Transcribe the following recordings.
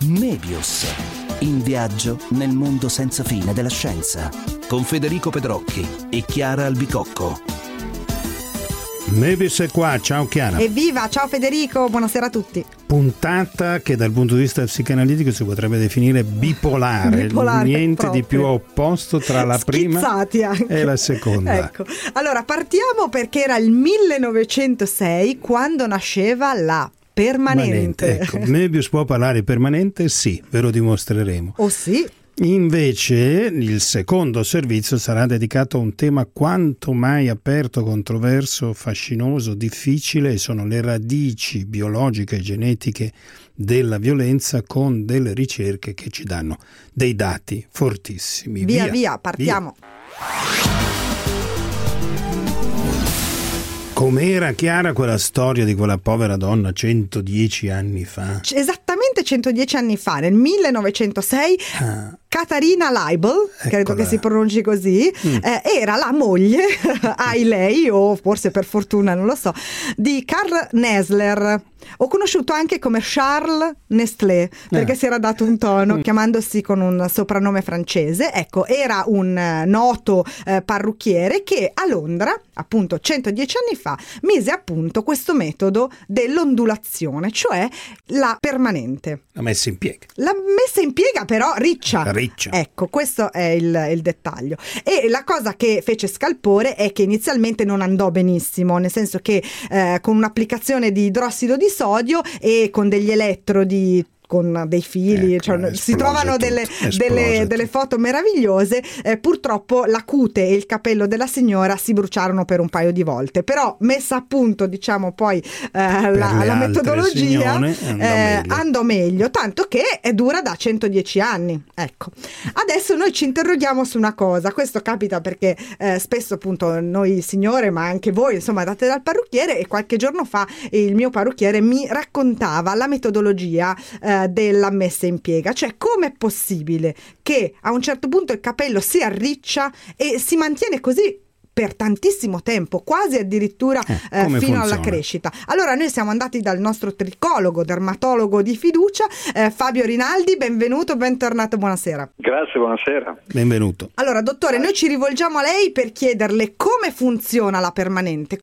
Mebius, in viaggio nel mondo senza fine della scienza, con Federico Pedrocchi e Chiara Albicocco. Mebius è qua, ciao Chiara. Evviva, ciao Federico, buonasera a tutti. Puntata che dal punto di vista psicanalitico si potrebbe definire bipolare, niente proprio di più opposto tra la prima e la seconda. Ecco, allora partiamo perché era il 1906 quando nasceva la permanente. Ecco, Mebius può parlare permanente? Sì, ve lo dimostreremo. Oh sì. Invece il secondo servizio sarà dedicato a un tema quanto mai aperto, controverso, fascinoso, difficile, e sono le radici biologiche e genetiche della violenza, con delle ricerche che ci danno dei dati fortissimi. Via, partiamo. Com'era, Chiara, quella storia di quella povera donna 110 anni fa? Esattamente 110 anni fa, nel 1906, Katharina Leibel, credo che si pronunci così, era la moglie, lei, o forse per fortuna, non lo so, di Karl Nessler, ho conosciuto anche come Charles Nestlé, perché si era dato un tono chiamandosi con un soprannome francese. Ecco, era un noto parrucchiere che a Londra, appunto 110 anni fa, mise a punto questo metodo dell'ondulazione, cioè la permanente. L'ha messa in piega. L'ha messa in piega però riccia. Ecco, questo è il dettaglio. E la cosa che fece scalpore è che inizialmente non andò benissimo, nel senso che con un'applicazione di idrossido di sodio e con degli elettrodi, con dei fili, si trovano delle foto meravigliose. Purtroppo la cute e il capello della signora si bruciarono per un paio di volte, però messa a punto, diciamo, poi la metodologia andò meglio, tanto che dura da 110 anni. Ecco, adesso noi ci interroghiamo su una cosa. Questo capita perché spesso, appunto, noi signore, ma anche voi, insomma, andate dal parrucchiere, e qualche giorno fa il mio parrucchiere mi raccontava la metodologia della messa in piega, cioè com'è possibile che a un certo punto il capello si arriccia e si mantiene così per tantissimo tempo, quasi addirittura fino alla crescita. Allora noi siamo andati dal nostro tricologo, dermatologo di fiducia, Fabio Rinaldi. Benvenuto, bentornato, buonasera. Grazie, buonasera. Benvenuto. Allora, dottore, noi ci rivolgiamo a lei per chiederle come funziona la permanente.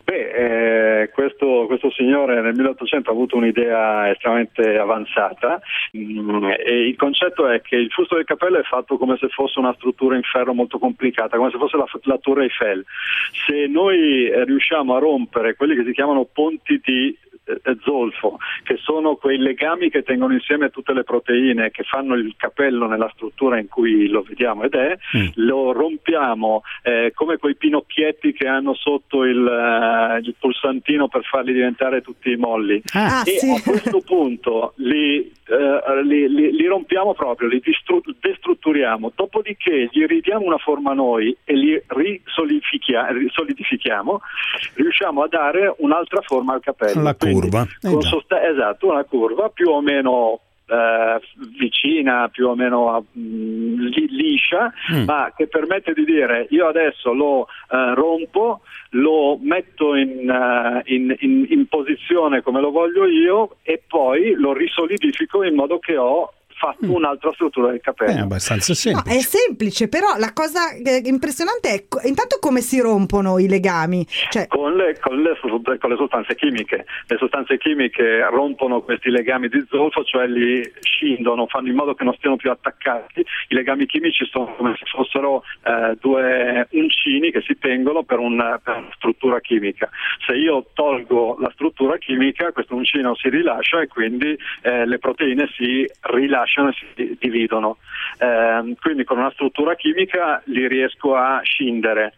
Questo signore nel 1800 ha avuto un'idea estremamente avanzata, e il concetto è che il fusto del capello è fatto come se fosse una struttura in ferro molto complicata, come se fosse la Tour Eiffel. Se noi riusciamo a rompere quelli che si chiamano ponti di zolfo, che sono quei legami che tengono insieme tutte le proteine che fanno il capello nella struttura in cui lo vediamo lo rompiamo come quei pinocchietti che hanno sotto il pulsantino per farli diventare tutti molli, a questo punto li rompiamo proprio, li destrutturiamo, dopodiché gli ridiamo una forma noi e li solidifichiamo, riusciamo a dare un'altra forma al capello. La curva. Esatto, una curva più o meno vicina, più o meno liscia, ma che permette di dire: io adesso lo rompo, lo metto in posizione come lo voglio io, e poi lo risolidifico in modo che ho fatto un'altra struttura del capello. È abbastanza semplice. No, è semplice, però la cosa impressionante è intanto come si rompono i legami. Cioè... Con le sostanze chimiche. Le sostanze chimiche rompono questi legami di zolfo, cioè li scindono, fanno in modo che non stiano più attaccati. I legami chimici sono come se fossero due uncini che si tengono per una struttura chimica. Se io tolgo la struttura chimica, questo uncino si rilascia e quindi le proteine si rilasciano e si dividono. Quindi con una struttura chimica li riesco a scindere.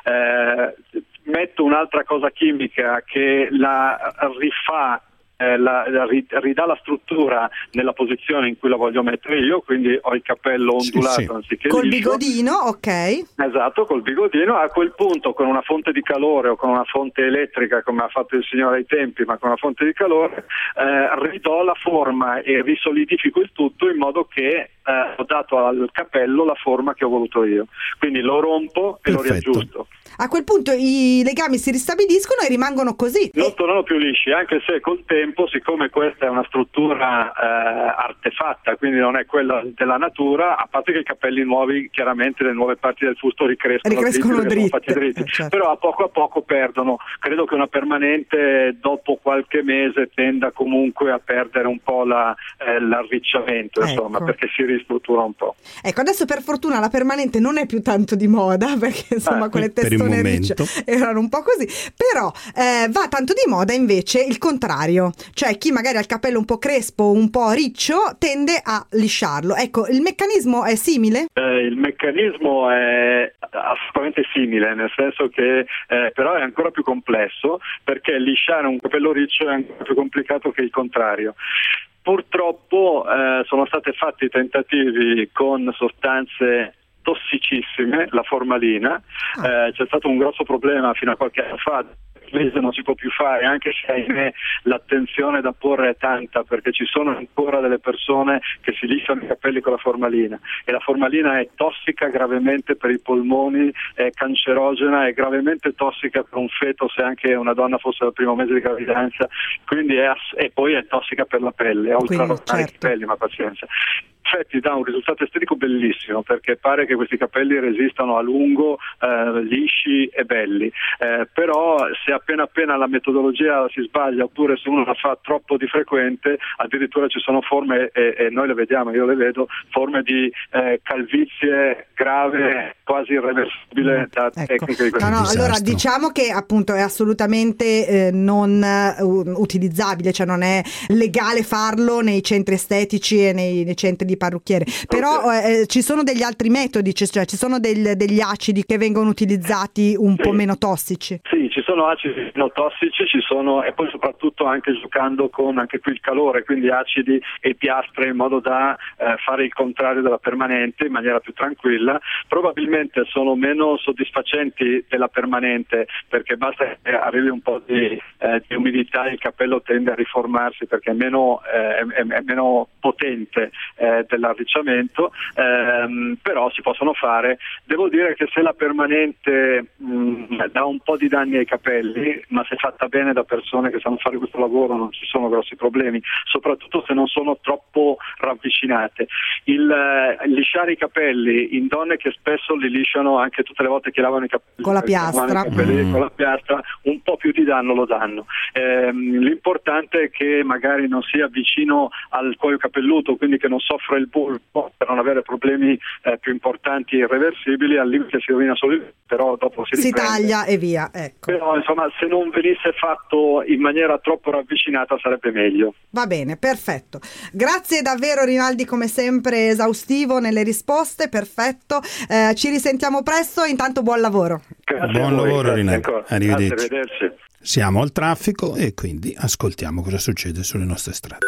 Metto un'altra cosa chimica che la rifà, ridà la struttura nella posizione in cui la voglio mettere io, quindi ho il capello ondulato anziché col liscio. bigodino, ok. Esatto, col bigodino. A quel punto, con una fonte di calore o con una fonte elettrica, come ha fatto il signore ai tempi, ma con una fonte di calore, ridò la forma e risolidifico il tutto in modo che ho dato al capello la forma che ho voluto io. Quindi lo rompo e lo riaggiusto. A quel punto i legami si ristabiliscono e rimangono così. Non tornano più lisci, anche se col tempo tempo, siccome questa è una struttura artefatta, quindi non è quella della natura, a parte che i capelli nuovi, chiaramente le nuove parti del fusto ricrescono dritti, certo. Però a poco perdono. Credo che una permanente dopo qualche mese tenda comunque a perdere un po' l'arricciamento, insomma, perché si ristruttura un po'. Ecco, adesso per fortuna la permanente non è più tanto di moda, perché insomma quelle testone ricce erano un po' così, però va tanto di moda invece il contrario, cioè chi magari ha il capello un po' crespo, un po' riccio, tende a lisciarlo. Ecco, il meccanismo è simile? Il meccanismo è assolutamente simile, nel senso che però è ancora più complesso, perché lisciare un capello riccio è ancora più complicato che il contrario. Purtroppo sono stati fatti tentativi con sostanze tossicissime, la formalina, c'è stato un grosso problema fino a qualche anno fa. Non si può più fare, anche se ahimè l'attenzione da porre è tanta, perché ci sono ancora delle persone che si lisciano i capelli con la formalina, e la formalina è tossica gravemente per i polmoni, è cancerogena, è gravemente tossica per un feto se anche una donna fosse al primo mese di gravidanza, quindi e poi è tossica per la pelle, oltre a rovinare i capelli, ma pazienza. Infatti dà un risultato estetico bellissimo, perché pare che questi capelli resistano a lungo, lisci e belli, però se appena la metodologia si sbaglia, oppure se uno la fa troppo di frequente, addirittura ci sono forme, e noi le vediamo, io le vedo, forme di calvizie grave, quasi irreversibile da tecniche di questo tipo. Allora diciamo che appunto è assolutamente non utilizzabile, cioè non è legale farlo nei centri estetici e nei centri di parrucchiere, però ci sono degli altri metodi, cioè ci sono degli acidi che vengono utilizzati un po' meno tossici. Sì, ci sono acidi meno tossici, e poi soprattutto anche giocando con anche qui il calore, quindi acidi e piastre, in modo da fare il contrario della permanente in maniera più tranquilla. Probabilmente sono meno soddisfacenti della permanente, perché basta che arrivi un po' di umidità e il capello tende a riformarsi, perché è meno potente dell'arricciamento, però si possono fare. Devo dire che se la permanente dà un po' di danni ai capelli, ma se fatta bene da persone che sanno fare questo lavoro, non ci sono grossi problemi, soprattutto se non sono troppo ravvicinate. Il lisciare i capelli in donne che spesso li lisciano anche tutte le volte che lavano i capelli con la piastra, con la piastra, un po' più di danno lo danno. L'importante è che magari non sia vicino al cuoio capelluto, quindi che non soffra il bulbo, per non avere problemi più importanti e irreversibili. Al limite si rovina solo il, però dopo si taglia e via, ecco. Però insomma, se non venisse fatto in maniera troppo ravvicinata sarebbe meglio. Va bene, perfetto. Grazie davvero Rinaldi, come sempre esaustivo nelle risposte, perfetto. Ci risentiamo presto, intanto buon lavoro. Buon lavoro Rinaldi, arrivederci. Arrivederci. Siamo al traffico e quindi ascoltiamo cosa succede sulle nostre strade.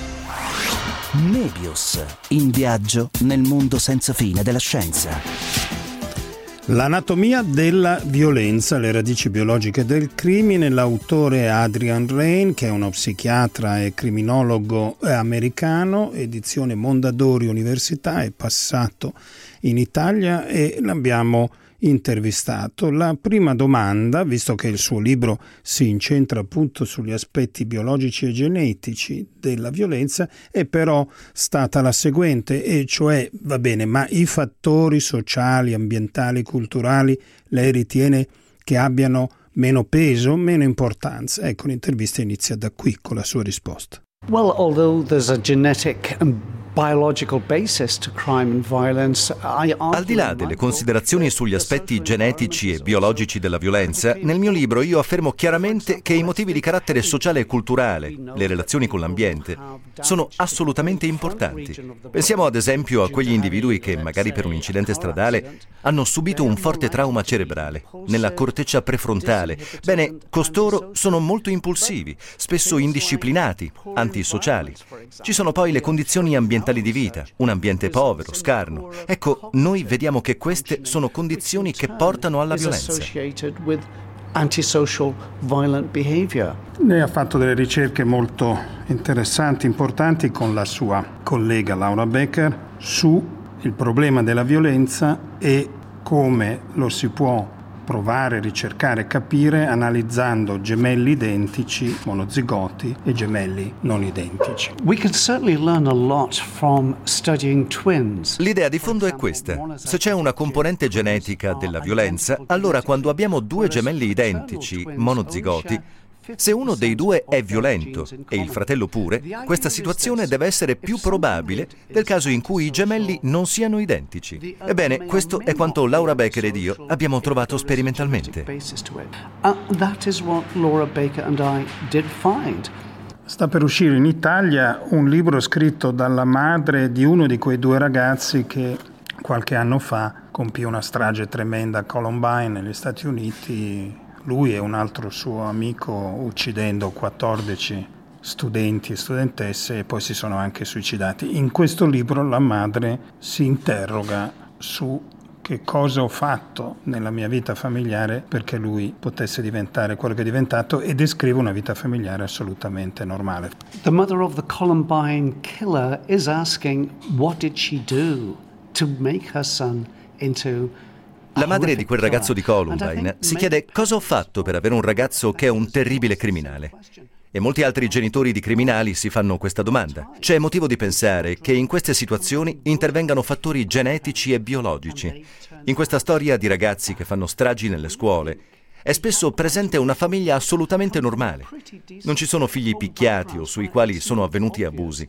Nebius, in viaggio nel mondo senza fine della scienza. L'anatomia della violenza, le radici biologiche del crimine. L'autore è Adrian Raine, che è uno psichiatra e criminologo americano, edizione Mondadori Università, è passato in Italia e l'abbiamo intervistato. La prima domanda, visto che il suo libro si incentra appunto sugli aspetti biologici e genetici della violenza, è però stata la seguente, e cioè, va bene, ma i fattori sociali, ambientali, culturali lei ritiene che abbiano meno peso, meno importanza? Ecco, l'intervista inizia da qui con la sua risposta. Well, although there's a genetic and biological basis to crime and violence, al di là delle considerazioni sugli aspetti genetici e biologici della violenza, nel mio libro io affermo chiaramente che i motivi di carattere sociale e culturale, le relazioni con l'ambiente, sono assolutamente importanti. Pensiamo ad esempio a quegli individui che, magari per un incidente stradale, hanno subito un forte trauma cerebrale nella corteccia prefrontale. Bene, costoro sono molto impulsivi, spesso indisciplinati, antisociali. Ci sono poi le condizioni ambientali di vita, un ambiente povero, scarno. Ecco, noi vediamo che queste sono condizioni che portano alla violenza. Antisocial violent behavior. Lei ha fatto delle ricerche molto interessanti, importanti, con la sua collega Laura Becker su il problema della violenza e come lo si può provare, ricercare, capire analizzando gemelli identici, monozigoti, e gemelli non identici. We can certainly learn a lot from studying twins. L'idea di fondo è questa. Se c'è una componente genetica della violenza, allora quando abbiamo due gemelli identici, monozigoti, se uno dei due è violento e il fratello pure, questa situazione deve essere più probabile del caso in cui i gemelli non siano identici. Ebbene, questo è quanto Laura Baker ed io abbiamo trovato sperimentalmente. That is what Laura Baker and I did find. Sta per uscire in Italia un libro scritto dalla madre di uno di quei due ragazzi che qualche anno fa compì una strage tremenda a Columbine negli Stati Uniti. Lui e un altro suo amico uccidendo 14 studenti e studentesse, e poi si sono anche suicidati. In questo libro la madre si interroga su che cosa ho fatto nella mia vita familiare perché lui potesse diventare quello che è diventato, e descrive una vita familiare assolutamente normale. The mother of the Columbine killer is asking what did she do to make her son into La madre di quel ragazzo di Columbine si chiede cosa ho fatto per avere un ragazzo che è un terribile criminale. E molti altri genitori di criminali si fanno questa domanda. C'è motivo di pensare che in queste situazioni intervengano fattori genetici e biologici. In questa storia di ragazzi che fanno stragi nelle scuole è spesso presente una famiglia assolutamente normale. Non ci sono figli picchiati o sui quali sono avvenuti abusi.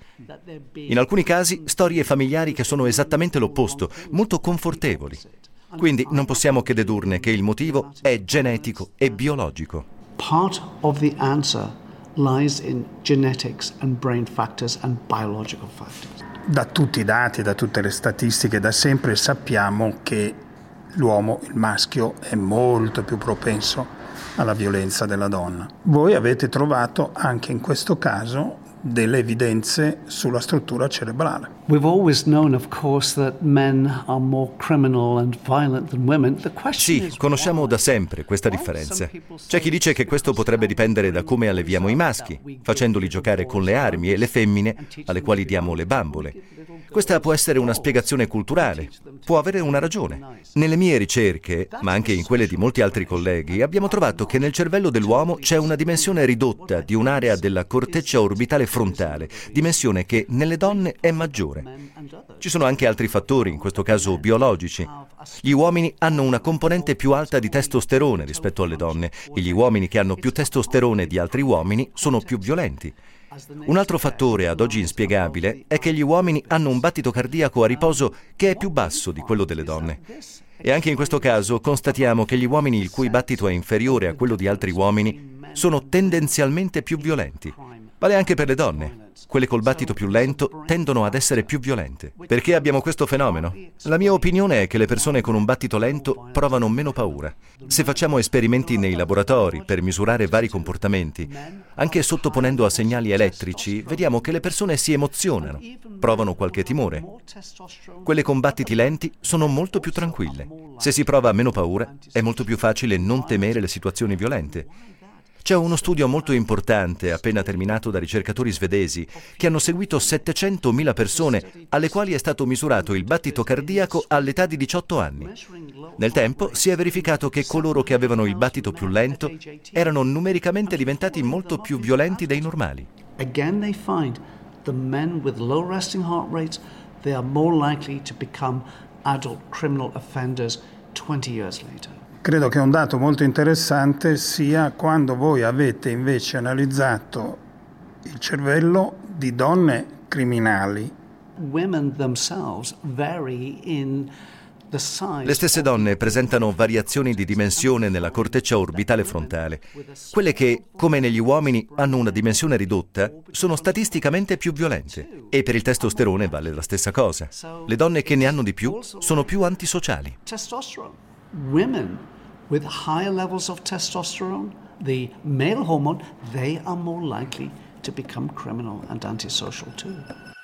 In alcuni casi, storie familiari che sono esattamente l'opposto, molto confortevoli. Quindi non possiamo che dedurne che il motivo è genetico e biologico. Part of the answer lies in genetics and brain factors and biological factors. Da tutti i dati, da tutte le statistiche, da sempre sappiamo che l'uomo, il maschio, è molto più propenso alla violenza della donna. Voi avete trovato anche in questo caso delle evidenze sulla struttura cerebrale. We've always known, of course, that men are more criminal and violent than women. The question Sì, conosciamo da sempre questa differenza. C'è chi dice che questo potrebbe dipendere da come alleviamo i maschi, facendoli giocare con le armi, e le femmine, alle quali diamo le bambole. Questa può essere una spiegazione culturale, può avere una ragione. Nelle mie ricerche, ma anche in quelle di molti altri colleghi, abbiamo trovato che nel cervello dell'uomo c'è una dimensione ridotta di un'area della corteccia orbitale frontale, dimensione che nelle donne è maggiore. Ci sono anche altri fattori, in questo caso biologici. Gli uomini hanno una componente più alta di testosterone rispetto alle donne, e gli uomini che hanno più testosterone di altri uomini sono più violenti. Un altro fattore ad oggi inspiegabile è che gli uomini hanno un battito cardiaco a riposo che è più basso di quello delle donne. E anche in questo caso constatiamo che gli uomini il cui battito è inferiore a quello di altri uomini sono tendenzialmente più violenti. Vale anche per le donne. Quelle col battito più lento tendono ad essere più violente. Perché abbiamo questo fenomeno? La mia opinione è che le persone con un battito lento provano meno paura. Se facciamo esperimenti nei laboratori per misurare vari comportamenti, anche sottoponendo a segnali elettrici, vediamo che le persone si emozionano, provano qualche timore. Quelle con battiti lenti sono molto più tranquille. Se si prova meno paura, è molto più facile non temere le situazioni violente. C'è uno studio molto importante, appena terminato da ricercatori svedesi, che hanno seguito 700.000 persone alle quali è stato misurato il battito cardiaco all'età di 18 anni. Nel tempo si è verificato che coloro che avevano il battito più lento erano numericamente diventati molto più violenti dei normali. Again, they find the men with low resting heart rates, they are more likely to become adult criminal offenders 20 years later. Credo che un dato molto interessante sia quando voi avete invece analizzato il cervello di donne criminali. Women themselves vary in the size. Le stesse donne presentano variazioni di dimensione nella corteccia orbitale frontale. Quelle che, come negli uomini, hanno una dimensione ridotta, sono statisticamente più violente. E per il testosterone vale la stessa cosa. Le donne che ne hanno di più sono più antisociali. Testosterone. Women with higher levels of testosterone, the male hormone, they are more likely to become criminal and antisocial too.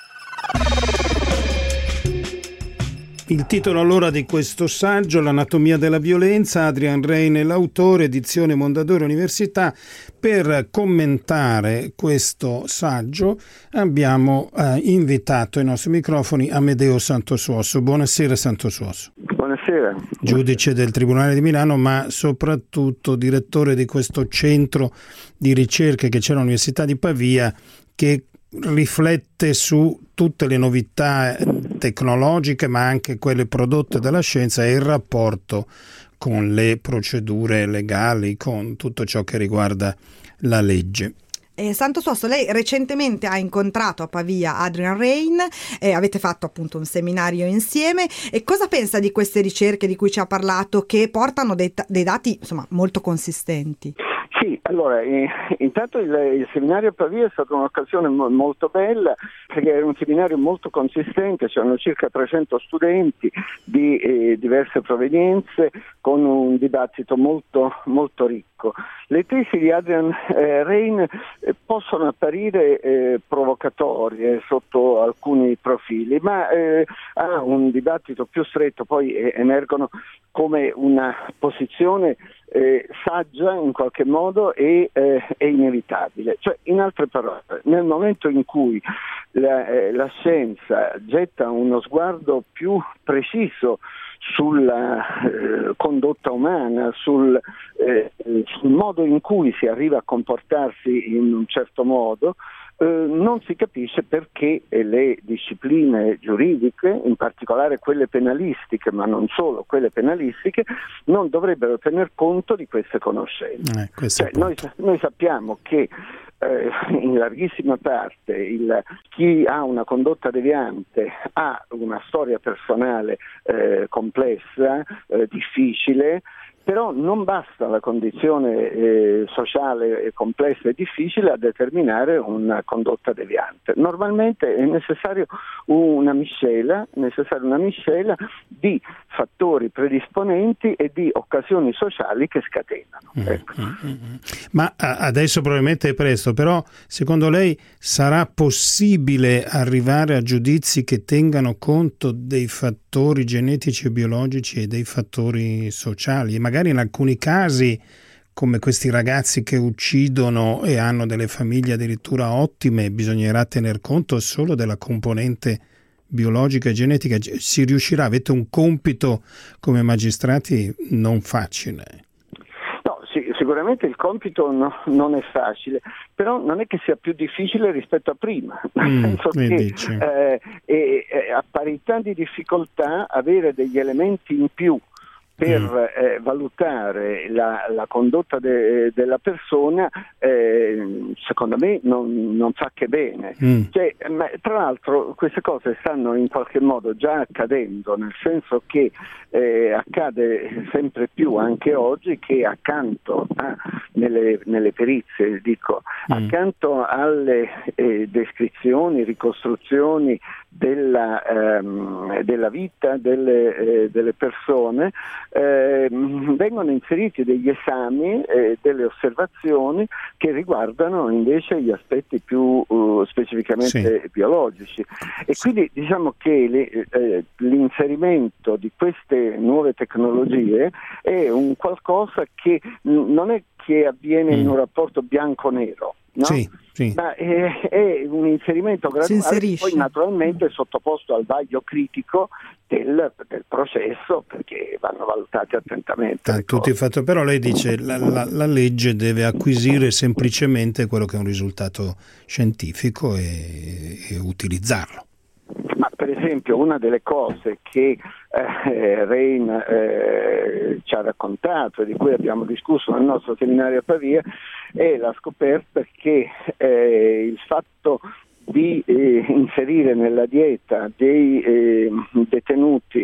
Il titolo allora di questo saggio, L'anatomia della violenza, Adrian Raine è l'autore, edizione Mondadori Università. Per commentare questo saggio abbiamo invitato ai nostri microfoni Amedeo Santosuosso. Buonasera Santosuosso. Buonasera. Giudice del Tribunale di Milano, ma soprattutto direttore di questo centro di ricerche che c'è all'Università di Pavia, che riflette su tutte le novità tecnologiche ma anche quelle prodotte dalla scienza e il rapporto con le procedure legali, con tutto ciò che riguarda la legge. Santo Suosso, lei recentemente ha incontrato a Pavia Adrian Rain, avete fatto appunto un seminario insieme, e cosa pensa di queste ricerche di cui ci ha parlato, che portano dei dati insomma molto consistenti? Sì, allora, intanto il seminario a Pavia è stata un'occasione molto bella, perché era un seminario molto consistente, c'erano circa 300 studenti di diverse provenienze, con un dibattito molto, molto ricco. Le tesi di Adrian Rain possono apparire provocatorie sotto alcuni profili, ma ha un dibattito più stretto, poi emergono come una posizione saggia in qualche modo e inevitabile. Cioè, in altre parole, nel momento in cui la scienza getta uno sguardo più preciso sulla condotta umana, sul modo in cui si arriva a comportarsi in un certo modo, non si capisce perché le discipline giuridiche, in particolare quelle penalistiche, ma non solo quelle penalistiche, non dovrebbero tener conto di queste conoscenze. Noi sappiamo che in larghissima parte chi ha una condotta deviante ha una storia personale complessa, difficile, però non basta la condizione sociale complessa e difficile a determinare una condotta deviante. Normalmente è necessaria una miscela di fattori predisponenti e di occasioni sociali che scatenano. Ecco. Ma adesso probabilmente è presto, però secondo lei sarà possibile arrivare a giudizi che tengano conto dei fattori genetici e biologici e dei fattori sociali? E magari in alcuni casi, come questi ragazzi che uccidono e hanno delle famiglie addirittura ottime, bisognerà tener conto solo della componente biologica e genetica. Si riuscirà? Avete un compito come magistrati non facile. No, sicuramente il compito non è facile, però non è che sia più difficile rispetto a prima, nel senso che a parità di difficoltà avere degli elementi in più per valutare la condotta della persona, secondo me non fa che bene. Cioè, ma, tra l'altro queste cose stanno in qualche modo già accadendo, nel senso che accade sempre più anche oggi che accanto nelle perizie, accanto alle descrizioni, ricostruzioni della vita delle persone, vengono inseriti degli esami, delle osservazioni che riguardano invece gli aspetti più specificamente biologici, e quindi diciamo che l'inserimento di queste nuove tecnologie è un qualcosa che non è che avviene in un rapporto bianco-nero, no? Sì. Ma è un inserimento graduale che poi naturalmente è sottoposto al vaglio critico del processo, perché vanno valutati attentamente. Però lei dice la legge deve acquisire semplicemente quello che è un risultato scientifico e utilizzarlo. Ma per esempio una delle cose che Rain ci ha raccontato e di cui abbiamo discusso nel nostro seminario a Pavia è la scoperta che il fatto di inserire nella dieta dei detenuti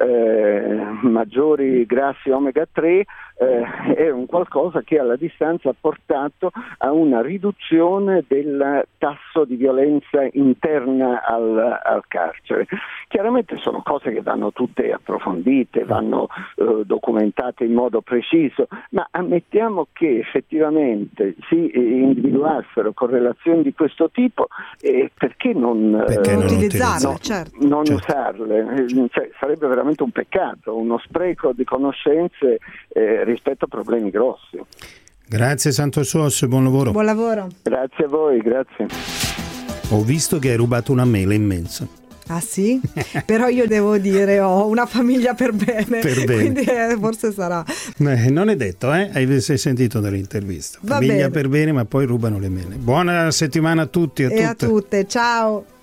maggiori grassi omega 3 è un qualcosa che alla distanza ha portato a una riduzione del tasso di violenza interna al carcere. Chiaramente sono cose che vanno tutte approfondite, vanno documentate in modo preciso, ma ammettiamo che effettivamente si individuassero correlazioni di questo tipo, perché non utilizzarle? Non usarle? Cioè, sarebbe veramente un peccato, uno spreco di conoscenze rispetto a problemi grossi. Grazie Santo Suosso e buon lavoro. Buon lavoro. Grazie a voi, grazie. Ho visto che hai rubato una mela immensa. Ah sì? Però io devo dire ho una famiglia per bene, quindi forse sarà. Non è detto, hai sentito dall'intervista. Famiglia per bene, ma poi rubano le mele. Buona settimana a tutti e a tutte. A tutte, ciao.